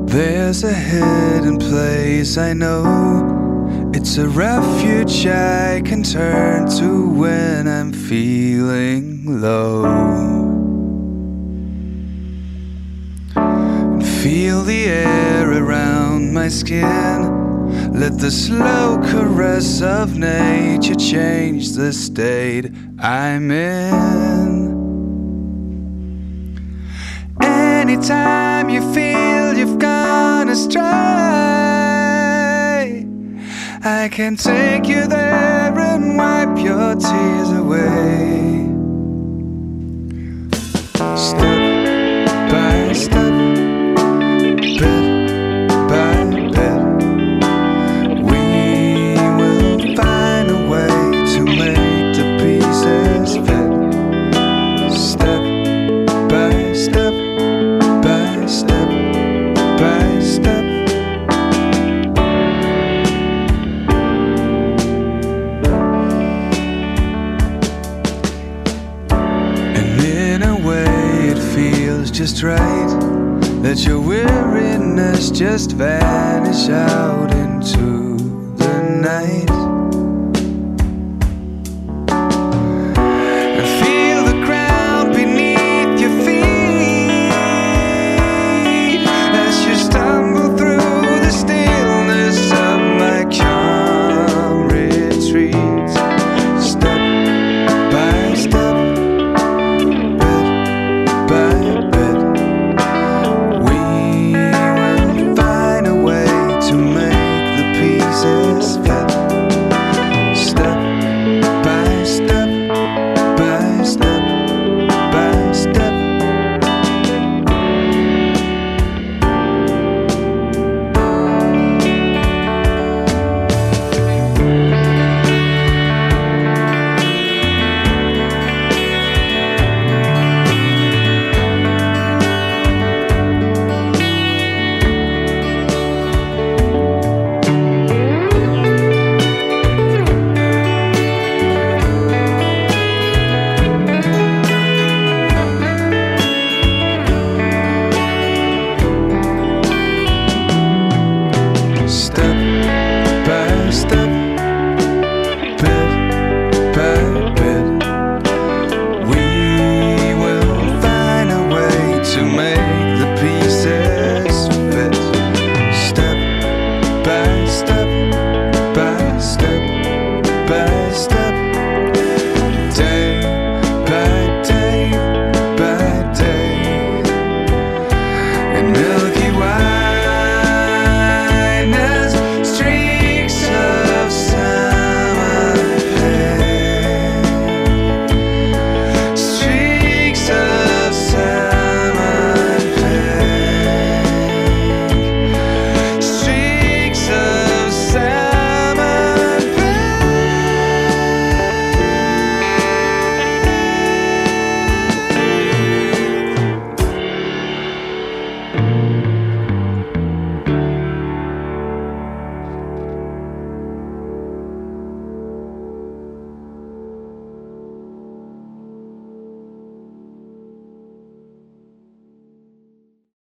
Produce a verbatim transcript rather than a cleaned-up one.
There's a hidden place I know. It's a refuge I can turn to when I'm feeling low. And feel the air around my skin. Let the slow caress of nature change the state I'm in. Anytime you feel you've gone astray, I can take you there and wipe your tears away. Step by step, bit by bit, we will find a way to make the pieces fit. Step by step, by step by step. And in a way it feels just right. Let your weariness just vanish out into the night.